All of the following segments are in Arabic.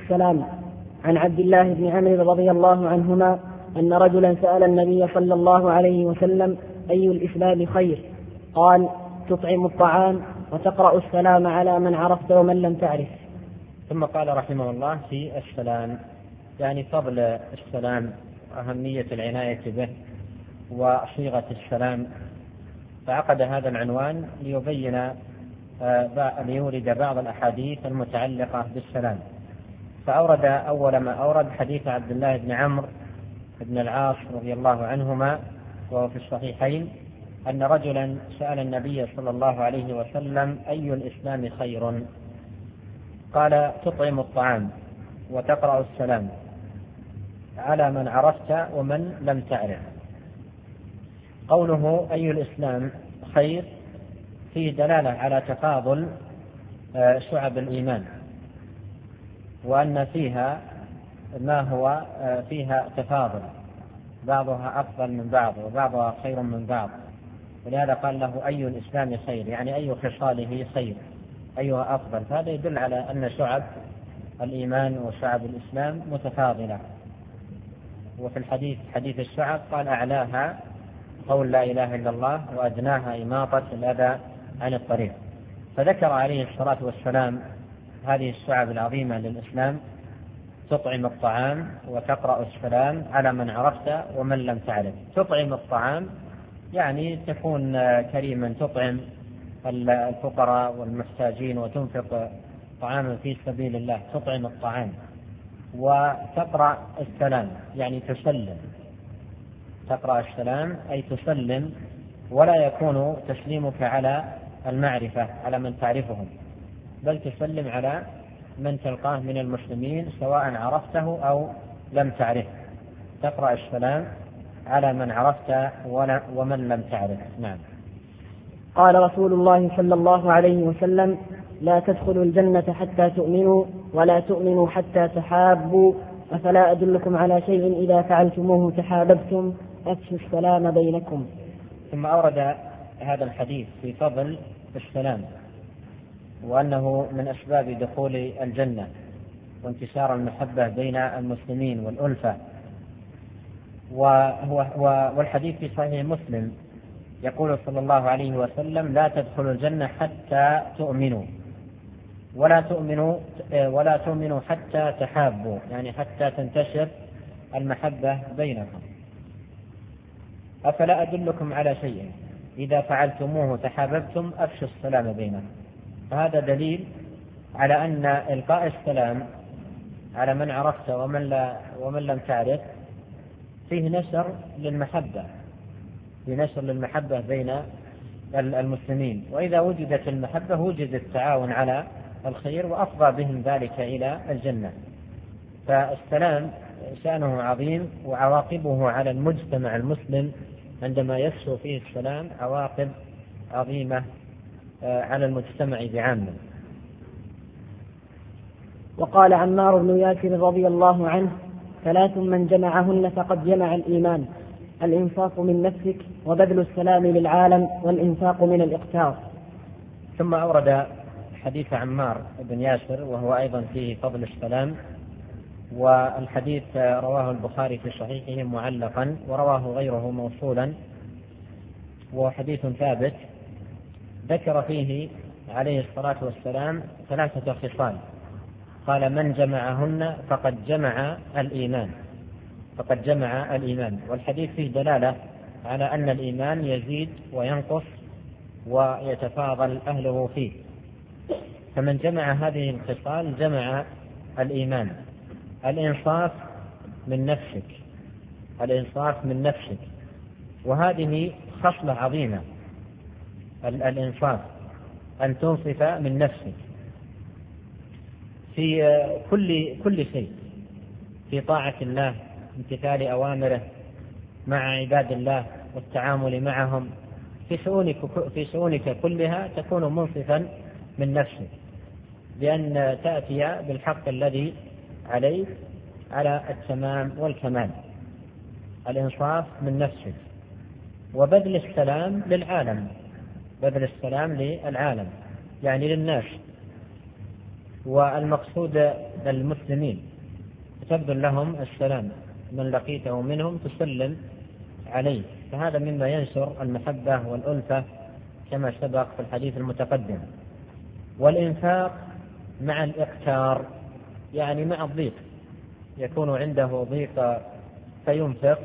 السلام. عن عبد الله بن عمرو رضي الله عنهما أن رجلا سأل النبي صلى الله عليه وسلم: أي الإسلام خير؟ قال: تطعم الطعام وتقرأ السلام على من عرفت ومن لم تعرف. ثم قال رحمه الله في السلام، يعني فضل السلام وأهمية العناية به وصيغة السلام، فعقد هذا العنوان ليورد بعض الأحاديث المتعلقة بالسلام. فأورد أول ما أورد حديث عبد الله بن عمرو بن العاص رضي الله عنهما، وهو في الصحيحين، أن رجلا سأل النبي صلى الله عليه وسلم: أي الإسلام خير؟ قال: تطعم الطعام وتقرأ السلام على من عرفت ومن لم تعرف. قوله أي الإسلام خير فيه دلالة على تفاضل شعب الإيمان، وأن فيها ما هو فيها تفاضل، بعضها أفضل من بعض وبعضها خير من بعض، ولهذا قال له أي الإسلام خير، يعني أي خصاله خير، أيها أفضل. فهذا يدل على أن شعب الإيمان وشعب الإسلام متفاضلة. وفي الحديث حديث الشعب قال: أعلاها قول لا إله إلا الله وأدناها إماطة الأذى عن الطريق. فذكر عليه الصلاة والسلام هذه الشعب العظيمة للإسلام: تطعم الطعام وتقرأ السلام على من عرفت ومن لم تعرف. تطعم الطعام يعني تكون كريما، تطعم الفقراء والمحتاجين وتنفق طعاما في سبيل الله، تطعم الطعام. وتقرأ السلام يعني تسلم، تقرأ السلام أي تسلم، ولا يكون تسليمك على المعرفة على من تعرفهم، بل تسلم على من تلقاه من المسلمين سواء عرفته أو لم تعرفه. تقرأ السلام على من عرفت ومن لم تعرف. نعم. قال رسول الله صلى الله عليه وسلم: لا تدخلوا الجنة حتى تؤمنوا ولا تؤمنوا حتى تحابوا، أفلا أدلكم على شيء إذا فعلتموه تحاببتم، أفشوا السلام بينكم. ثم أورد هذا الحديث في فضل السلام، وأنه من أسباب دخول الجنة وانتشار المحبة بين المسلمين والألفة. والحديث في صحيح مسلم يقول صلى الله عليه وسلم: لا تدخلوا الجنة حتى تؤمنوا ولا تؤمنوا حتى تحابوا، يعني حتى تنتشر المحبة بينكم. أفلا أدلكم على شيء إذا فعلتموه تحاببتم، أفشوا السلام بينكم. فهذا دليل على أن إلقاء السلام على من عرفت ومن لم تعرف فيه نشر للمحبة بين المسلمين، وإذا وجدت المحبة وجد التعاون على الخير وأفضى بهم ذلك إلى الجنة. فالسلام شأنه عظيم، وعواقبه على المجتمع المسلم عندما يفشو فيه السلام عواقب عظيمة على المجتمع بعامة. وقال عمار بن ياسر رضي الله عنه: 3 من جمعهن فقد جمع الإيمان: الإنفاق من نفسك، وبذل السلام للعالم، والإنفاق من الإقتار. ثم أورد حديث عمار بن ياسر وهو أيضا فيه فضل السلام، والحديث رواه البخاري في صحيحه معلقا، ورواه غيره موصولا، وحديث ثابت. ذكر فيه عليه الصلاة والسلام 3 خصال، قال: من جمعهن فقد جمع الإيمان. والحديث فيه دلالة على أن الإيمان يزيد وينقص ويتفاضل أهله فيه. فمن جمع هذه الخصال جمع الإيمان: الإنصاف من نفسك، وهذه خصلة عظيمة. الإنصاف أن تنصف من نفسك في كل شيء، في طاعة الله، امتثال أوامره، مع عباد الله والتعامل معهم، في شؤونك كلها تكون منصفا من نفسك، بأن تأتي بالحق الذي عليك على التمام والكمال. الإنصاف من نفسك. وبذل السلام للعالم، يعني للناس. والمقصود المسلمين تبذل لهم السلام، من لقيته منهم تسلم عليه، فهذا مما ينشر المحبة والألفة كما سبق في الحديث المتقدم. والإنفاق مع الإقتار، يعني مع الضيق، يكون عنده ضيق فينفق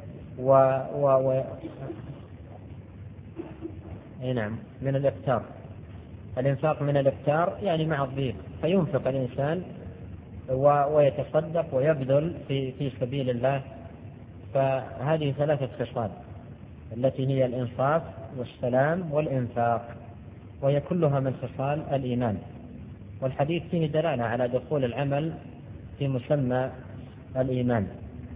نعم من الإقتار. الإنفاق من الإقتار يعني مع الضيق، فينفق الإنسان ويتصدق ويبذل في سبيل الله. فهذه ثلاثة خصال التي هي الإنصاف والسلام والإنفاق، وهي كلها من خصال الإيمان. والحديث فيه دلالة على دخول العمل في مسمى الإيمان.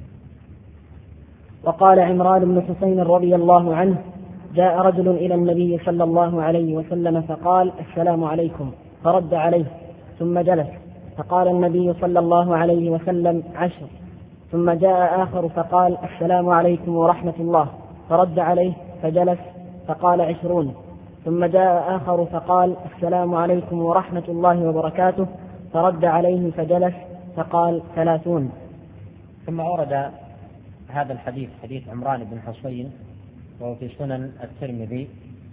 وقال عمران بن حسين رضي الله عنه: جاء رجل إلى النبي صلى الله عليه وسلم فقال: السلام عليكم، فرد عليه ثم جلس، فقال النبي صلى الله عليه وسلم: 10. ثم جاء آخر فقال: السلام عليكم ورحمة الله، فرد عليه فجلس، فقال: 20. ثم جاء آخر فقال: السلام عليكم ورحمة الله وبركاته، فرد عليه فجلس، فقال: 30. ثم أورد هذا الحديث، حديث عمران بن حسين وهو في سنن الترمذي،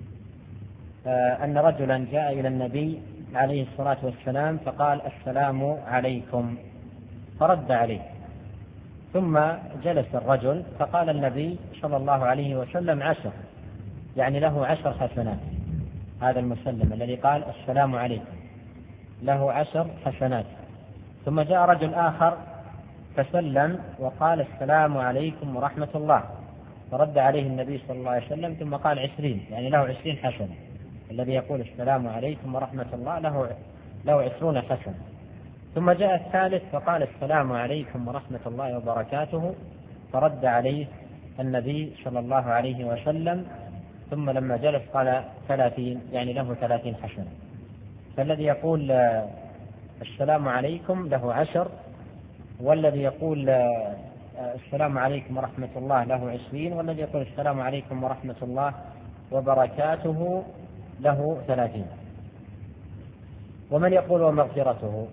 أن رجلا جاء إلى النبي عليه الصلاة والسلام فقال: السلام عليكم، فرد عليه. ثم جلس الرجل فقال النبي صلى الله عليه وسلم: 10، يعني له 10 حسنات. هذا المسلم الذي قال السلام عليكم له 10 حسنات. ثم جاء رجل آخر فسلم وقال: السلام عليكم ورحمة الله، فرد عليه النبي صلى الله عليه وسلم ثم قال: 20، يعني له 20 حسنة. الذي يقول السلام عليكم ورحمة الله له 20 حسنة. ثم جاء الثالث فقال: السلام عليكم ورحمة الله وبركاته، فرد عليه النبي صلى الله عليه وسلم، ثم لما جلس قال: 30، يعني له 30 حسنة. فالذي يقول السلام عليكم له 10، والذي يقول السلام عليكم ورحمة الله له 20، والذي يقول السلام عليكم ورحمة الله وبركاته له 30. ومن يقول ومغفرته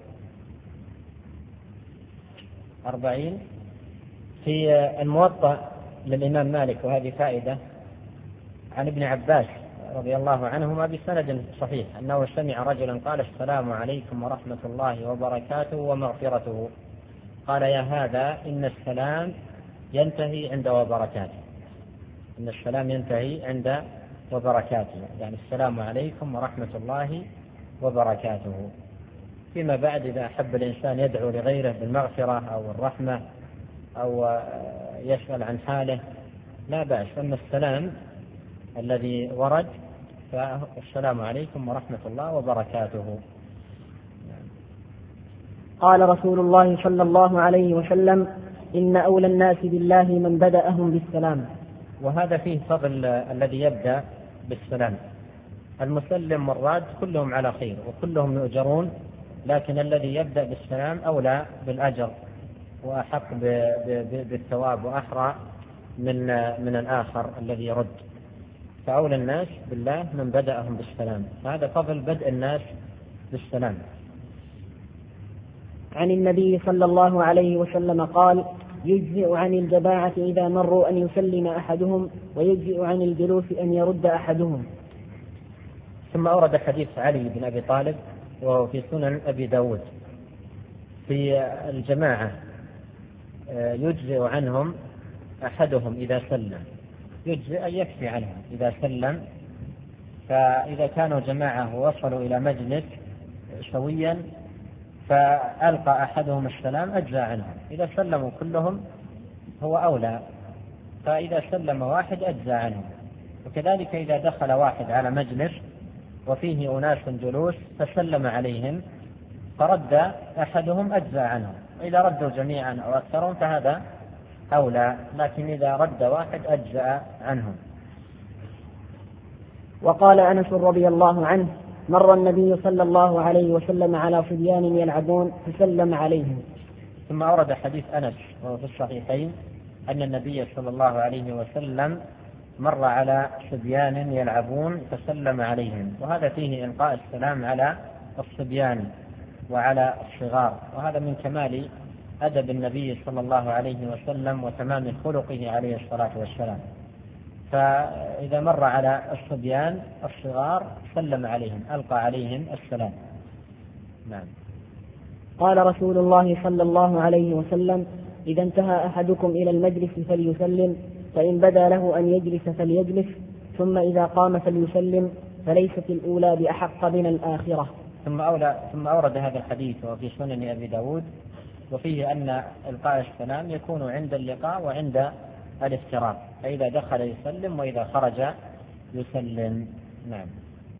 40. في الموطأ للإمام مالك، وهذه فائدة، عن ابن عباس رضي الله عنهما بسند صحيح أنه سمع رجلا قال: السلام عليكم ورحمة الله وبركاته ومغفرته، قال: يا هذا إن السلام ينتهي عند وبركاته. إن السلام ينتهي عند وبركاته، يعني السلام عليكم ورحمة الله وبركاته. فيما بعد إذا أحب الإنسان يدعو لغيره بالمغفرة أو الرحمة أو يسأل عن حاله لا بأس. أما السلام الذي ورد فالسلام عليكم ورحمة الله وبركاته. قال رسول الله صلى الله عليه وسلم: إن أولى الناس بالله من بدأهم بالسلام. وهذا فيه فضل الذي يبدأ بالسلام. المسلم والراد كلهم على خير وكلهم يؤجرون، لكن الذي يبدأ بالسلام أولى بالأجر وأحق بالثواب وأحرى من الآخر الذي يرد. فأولى الناس بالله من بدأهم بالسلام، هذا فضل بدء الناس بالسلام. عن النبي صلى الله عليه وسلم قال: يجزئ عن الجماعة إذا مروا أن يسلم أحدهم، ويجزئ عن الجلوس أن يرد أحدهم. ثم أورد حديث علي بن أبي طالب وهو في سنن أبي داود في الجماعة: يجزئ عنهم أحدهم إذا سلم، يجزئ أن يكفي عنهم إذا سلم. فإذا كانوا جماعة ووصلوا إلى مجلس سويا فألقى أحدهم السلام أجزى عنهم، إذا سلموا كلهم هو أولى، فإذا سلم واحد أجزى عنهم. وكذلك إذا دخل واحد على مجلس وفيه أناس جلوس فسلم عليهم فرد أحدهم أجزى عنهم، إذا ردوا جميعا أو أكثرهم فهذا أولى، لكن إذا رد واحد أجزى عنهم. وقال أنس رضي الله عنه: مر النبي صلى الله عليه وسلم على صبيان يلعبون فسلم عليهم. ثم أورد حديث أنس وهو في الصحيحين أن النبي صلى الله عليه وسلم مر على صبيان يلعبون فسلم عليهم، وهذا فيه إلقاء السلام على الصبيان وعلى الصغار، وهذا من كمال أدب النبي صلى الله عليه وسلم وتمام خلقه عليه الصلاة والسلام. فإذا مر على الصبيان الصغار سلم عليهم، ألقى عليهم السلام. نعم. قال رسول الله صلى الله عليه وسلم: إذا انتهى أحدكم إلى المجلس فليسلم، فإن بدا له أن يجلس فليجلس، ثم إذا قام فليسلم، فليست الأولى بأحق من الآخرة. ثم أورد هذا الحديث وفي سنن أبي داود، وفيه أن إلقاء السلام يكون عند اللقاء وعند الافتراق، فإذا دخل يسلم وإذا خرج يسلم. نعم.